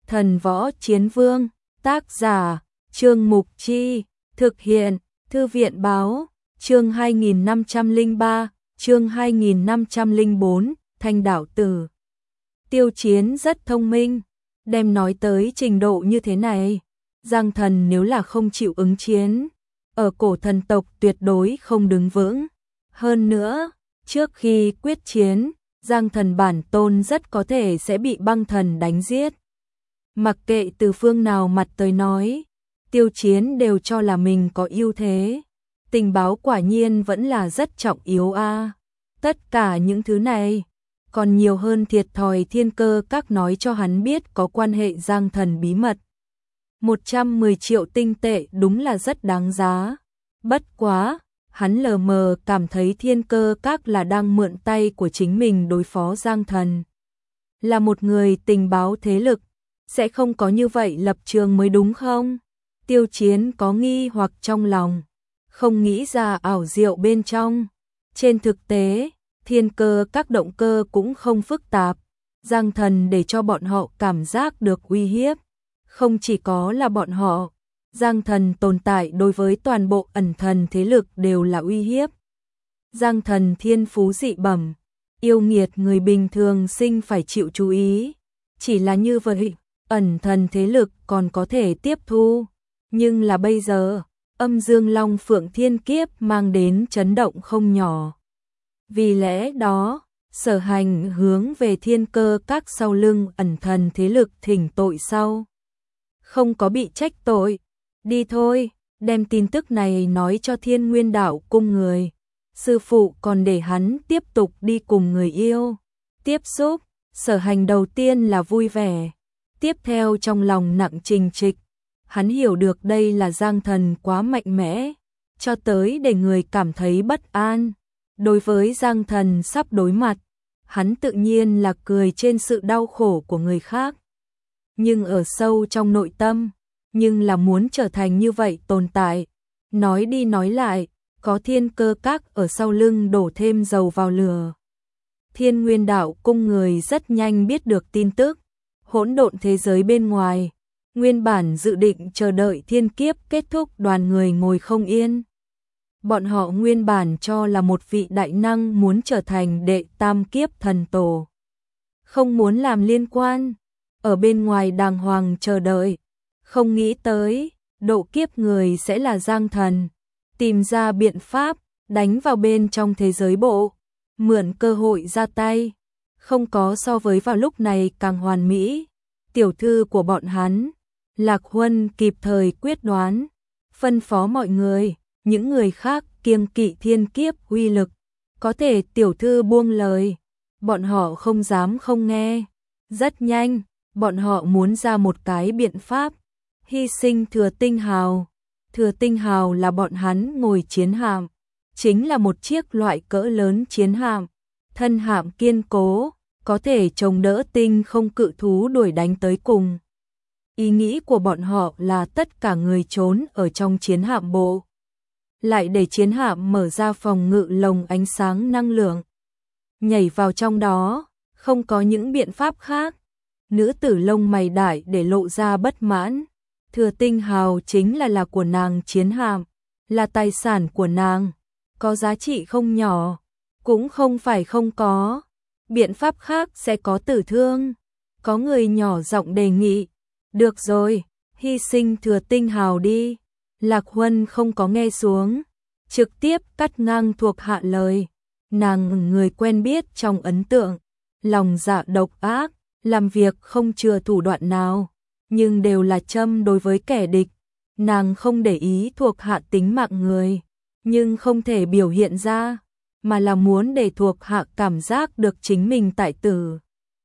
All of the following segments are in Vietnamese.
Thần Võ Chiến Vương, tác giả, Trương Mục Chi, thực hiện, Thư viện Báo, chương 2503, chương 2504, Thanh Đảo Tử. Tiêu Chiến rất thông minh, đem nói tới trình độ như thế này. Giang Thần nếu là không chịu ứng chiến, ở cổ thần tộc tuyệt đối không đứng vững. Hơn nữa, trước khi quyết chiến, Giang Thần bản tôn rất có thể sẽ bị băng thần đánh giết. Mặc kệ từ phương nào mặt tới nói, Tiêu Chiến đều cho là mình có ưu thế. Tình báo quả nhiên vẫn là rất trọng yếu a. Tất cả những thứ này, còn nhiều hơn thiệt thòi Thiên Cơ Các nói cho hắn biết có quan hệ Giang Thần bí mật. 110 triệu tinh tệ đúng là rất đáng giá. Bất quá, hắn lờ mờ cảm thấy Thiên Cơ Các là đang mượn tay của chính mình đối phó Giang Thần. Là một người tình báo thế lực, sẽ không có như vậy lập trường mới đúng không? Tiêu Chiến có nghi hoặc trong lòng, không nghĩ ra ảo diệu bên trong. Trên thực tế, Thiên Cơ Các động cơ cũng không phức tạp. Giang Thần để cho bọn họ cảm giác được uy hiếp. Không chỉ có là bọn họ, Giang Thần tồn tại đối với toàn bộ ẩn thần thế lực đều là uy hiếp. Giang Thần thiên phú dị bẩm, yêu nghiệt người bình thường sinh phải chịu chú ý. Chỉ là như vậy, ẩn thần thế lực còn có thể tiếp thu. Nhưng là bây giờ, Âm Dương Long Phượng Thiên Kiếp mang đến chấn động không nhỏ. Vì lẽ đó, Sở Hành hướng về Thiên Cơ Các sau lưng ẩn thần thế lực thỉnh tội sau. Không có bị trách tội. Đi thôi, đem tin tức này nói cho Thiên Nguyên Đạo Cung người. Sư phụ còn để hắn tiếp tục đi cùng người yêu. Tiếp xúc, Sở Hành đầu tiên là vui vẻ. Tiếp theo trong lòng nặng trình trịch. Hắn hiểu được đây là Giang Thần quá mạnh mẽ, cho tới để người cảm thấy bất an. Đối với Giang Thần sắp đối mặt, hắn tự nhiên là cười trên sự đau khổ của người khác. Nhưng ở sâu trong nội tâm, nhưng là muốn trở thành như vậy tồn tại. Nói đi nói lại, có Thiên Cơ Các ở sau lưng đổ thêm dầu vào lửa. Thiên Nguyên Đạo Cung người rất nhanh biết được tin tức. Hỗn độn thế giới bên ngoài, nguyên bản dự định chờ đợi thiên kiếp kết thúc đoàn người ngồi không yên. Bọn họ nguyên bản cho là một vị đại năng muốn trở thành đệ tam kiếp thần tổ. Không muốn làm liên quan, ở bên ngoài đàng hoàng chờ đợi. Không nghĩ tới, độ kiếp người sẽ là Giang Thần. Tìm ra biện pháp, đánh vào bên trong thế giới bộ. Mượn cơ hội ra tay. Không có so với vào lúc này càng hoàn mỹ. Tiểu thư của bọn hắn, Lạc Huân kịp thời quyết đoán, phân phó mọi người, những người khác kiêng kỵ thiên kiếp uy lực, có thể tiểu thư buông lời, bọn họ không dám không nghe. Rất nhanh, bọn họ muốn ra một cái biện pháp, hy sinh Thừa Tinh Hào. Thừa Tinh Hào là bọn hắn ngồi chiến hạm, chính là một chiếc loại cỡ lớn chiến hạm, thân hạm kiên cố, có thể chống đỡ tinh không cự thú đuổi đánh tới cùng. Ý nghĩ của bọn họ là tất cả người trốn ở trong chiến hạm bộ. Lại để chiến hạm mở ra phòng ngự lồng ánh sáng năng lượng. Nhảy vào trong đó, không có những biện pháp khác. Nữ tử lông mày đại để lộ ra bất mãn. Thừa Tinh Hào chính là của nàng chiến hạm, là tài sản của nàng, có giá trị không nhỏ, cũng không phải không có. Biện pháp khác sẽ có tử thương. Có người nhỏ giọng đề nghị. Được rồi, hy sinh Thừa Tinh Hào đi. Lạc Huân không có nghe xuống, trực tiếp cắt ngang thuộc hạ lời. Nàng người quen biết trong ấn tượng, lòng dạ độc ác, làm việc không chừa thủ đoạn nào, nhưng đều là châm đối với kẻ địch. Nàng không để ý thuộc hạ tính mạng người, nhưng không thể biểu hiện ra, mà là muốn để thuộc hạ cảm giác được chính mình tại tử.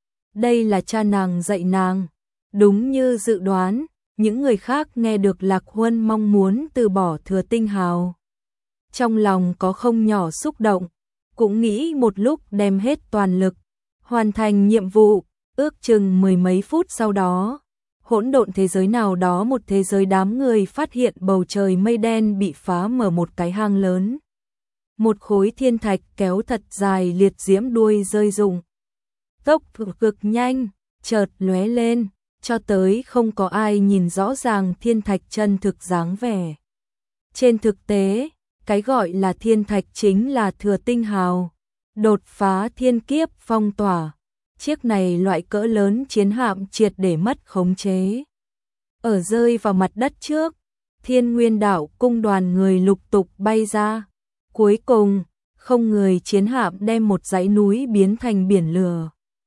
Đây là cha nàng dạy nàng. Đúng như dự đoán, những người khác nghe được Lạc Huân mong muốn từ bỏ Thừa Tinh Hào. Trong lòng có không nhỏ xúc động, cũng nghĩ một lúc đem hết toàn lực, hoàn thành nhiệm vụ. Ước chừng mười mấy phút sau đó, hỗn độn thế giới nào đó một thế giới đám người phát hiện bầu trời mây đen bị phá mở một cái hang lớn. Một khối thiên thạch kéo thật dài liệt diễm đuôi rơi rụng. Tốc cực nhanh, chợt lóe lên, cho tới không có ai nhìn rõ ràng thiên thạch chân thực dáng vẻ. Trên thực tế, cái gọi là thiên thạch chính là Thừa Tinh Hào, đột phá thiên kiếp phong tỏa. Chiếc này loại cỡ lớn chiến hạm triệt để mất khống chế. Ở rơi vào mặt đất trước, Thiên Nguyên Đạo cung đoàn người lục tục bay ra. Cuối cùng, không người chiến hạm đem một dãy núi biến thành biển lửa.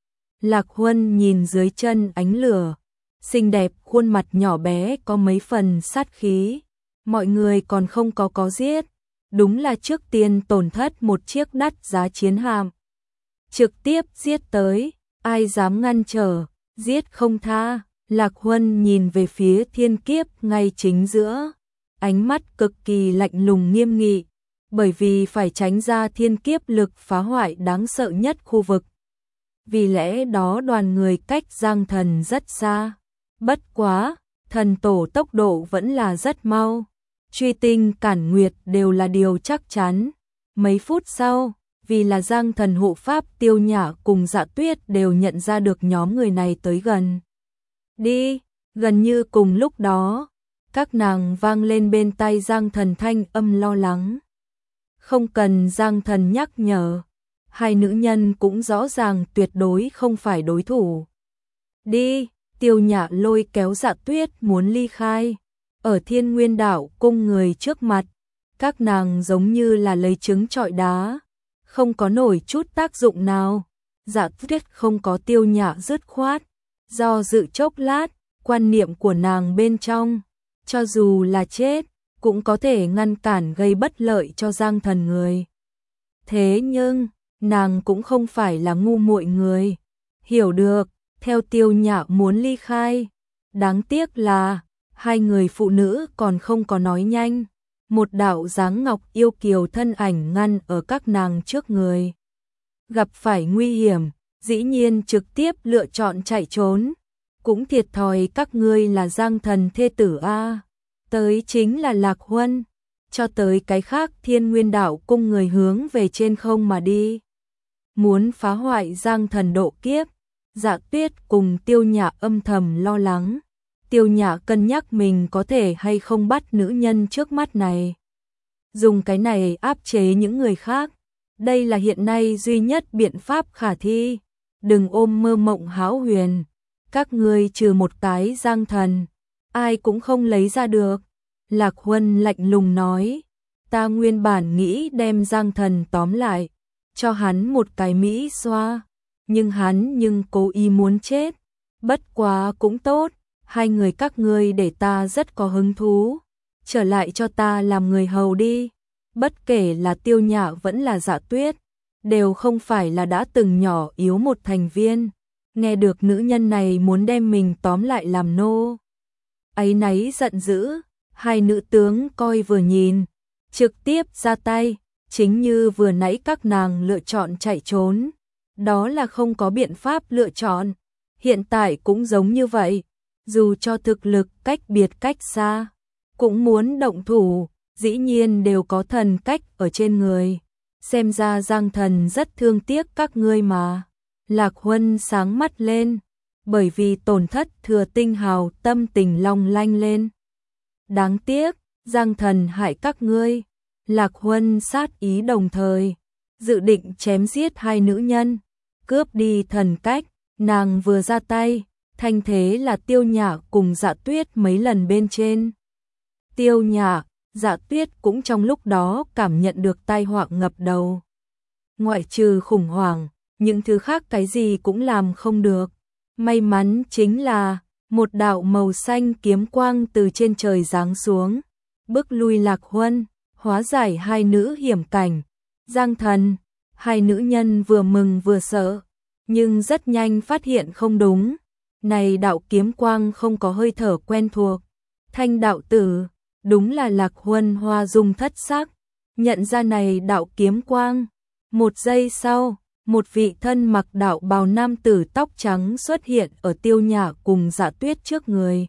Lạc Huân nhìn dưới chân ánh lửa, xinh đẹp khuôn mặt nhỏ bé có mấy phần sát khí. Mọi người còn không có giết, đúng là trước tiên tổn thất một chiếc đắt giá chiến hạm. Trực tiếp giết tới, ai dám ngăn trở, giết không tha. Lạc Huân nhìn về phía thiên kiếp ngay chính giữa, ánh mắt cực kỳ lạnh lùng nghiêm nghị, bởi vì phải tránh ra thiên kiếp lực phá hoại đáng sợ nhất khu vực. Vì lẽ đó đoàn người cách Giang Thần rất xa. Bất quá, thần tổ tốc độ vẫn là rất mau. Truy tinh cản nguyệt đều là điều chắc chắn. Mấy phút sau, vì là Giang Thần hộ pháp Tiêu Nhã cùng Dạ Tuyết đều nhận ra được nhóm người này tới gần. Đi, gần như cùng lúc đó, các nàng vang lên bên tai Giang Thần thanh âm lo lắng. Không cần Giang Thần nhắc nhở, hai nữ nhân cũng rõ ràng tuyệt đối không phải đối thủ. Đi, Tiêu Nhã lôi kéo Dạ Tuyết muốn ly khai. Ở Thiên Nguyên Đạo cung người trước mặt, các nàng giống như là lấy trứng trọi đá, không có nổi chút tác dụng nào. Dạ Tuyết không có Tiêu Nhã dứt khoát, do dự chốc lát, quan niệm của nàng bên trong, cho dù là chết, cũng có thể ngăn cản gây bất lợi cho Giang Thần người. Thế nhưng, nàng cũng không phải là ngu muội người, hiểu được, theo Tiêu Nhã muốn ly khai. Đáng tiếc là, hai người phụ nữ còn không có nói nhanh. Một đạo dáng ngọc yêu kiều thân ảnh ngăn ở các nàng trước người. Gặp phải nguy hiểm, dĩ nhiên trực tiếp lựa chọn chạy trốn. Cũng thiệt thòi các ngươi là Giang Thần thê tử a. Tới chính là Lạc Huân, cho tới cái khác Thiên Nguyên Đạo cung người hướng về trên không mà đi. Muốn phá hoại Giang Thần độ kiếp. Dạ Tuyết cùng Tiêu Nhã âm thầm lo lắng. Tiêu Nhã cân nhắc mình có thể hay không bắt nữ nhân trước mắt này. Dùng cái này áp chế những người khác. Đây là hiện nay duy nhất biện pháp khả thi. Đừng ôm mơ mộng hão huyền. Các ngươi trừ một cái Giang Thần, ai cũng không lấy ra được. Lạc Huân lạnh lùng nói. Ta nguyên bản nghĩ đem Giang Thần tóm lại, cho hắn một cái mỹ xoa. Nhưng hắn cố ý muốn chết. Bất quá cũng tốt. Hai người các ngươi để ta rất có hứng thú. Trở lại cho ta làm người hầu đi. Bất kể là Tiêu Nhã vẫn là Dạ Tuyết, đều không phải là đã từng nhỏ yếu một thành viên. Nghe được nữ nhân này muốn đem mình tóm lại làm nô, áy náy giận dữ. Hai nữ tướng coi vừa nhìn, trực tiếp ra tay. Chính như vừa nãy các nàng lựa chọn chạy trốn, đó là không có biện pháp lựa chọn. Hiện tại cũng giống như vậy. Dù cho thực lực cách biệt cách xa, cũng muốn động thủ, dĩ nhiên đều có thần cách ở trên người. Xem ra Giang Thần rất thương tiếc các ngươi mà. Lạc Huân sáng mắt lên, bởi vì tổn thất Thừa Tinh Hào tâm tình long lanh lên. Đáng tiếc, Giang Thần hại các ngươi. Lạc Huân sát ý đồng thời, dự định chém giết hai nữ nhân, cướp đi thần cách. Nàng vừa ra tay, thanh thế là Tiêu Nhã cùng Dạ Tuyết mấy lần bên trên. Tiêu Nhã, Dạ Tuyết cũng trong lúc đó cảm nhận được tai họa ngập đầu. Ngoại trừ khủng hoảng, những thứ khác cái gì cũng làm không được. May mắn chính là, một đạo màu xanh kiếm quang từ trên trời giáng xuống, bức lui Lạc Huân, hóa giải hai nữ hiểm cảnh. Giang Thần, hai nữ nhân vừa mừng vừa sợ, nhưng rất nhanh phát hiện không đúng. Này đạo kiếm quang không có hơi thở quen thuộc. Thanh đạo tử, đúng là Lạc Huân hoa dung thất sắc, nhận ra này đạo kiếm quang. Một giây sau, một vị thân mặc đạo bào nam tử tóc trắng xuất hiện ở Tiêu Nhã cùng Dạ Tuyết trước người.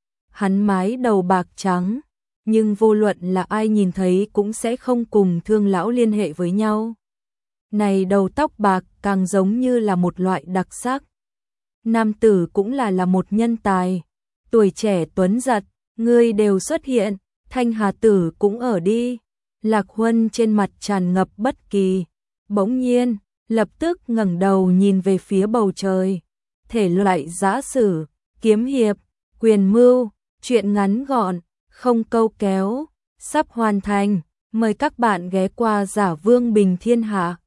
Hắn mái đầu bạc trắng, nhưng vô luận là ai nhìn thấy cũng sẽ không cùng Thương lão liên hệ với nhau. Này đầu tóc bạc càng giống như là một loại đặc sắc. nam tử cũng là một nhân tài. Tuổi trẻ tuấn giật, ngươi đều xuất hiện, Thanh Hà tử cũng ở đi. Lạc Huân trên mặt tràn ngập bất kỳ. Bỗng nhiên, lập tức ngẩng đầu nhìn về phía bầu trời. Thể loại giã sử, kiếm hiệp, quyền mưu, truyện ngắn gọn, không câu kéo, sắp hoàn thành. Mời các bạn ghé qua Giả Vương Bình Thiên Hạ.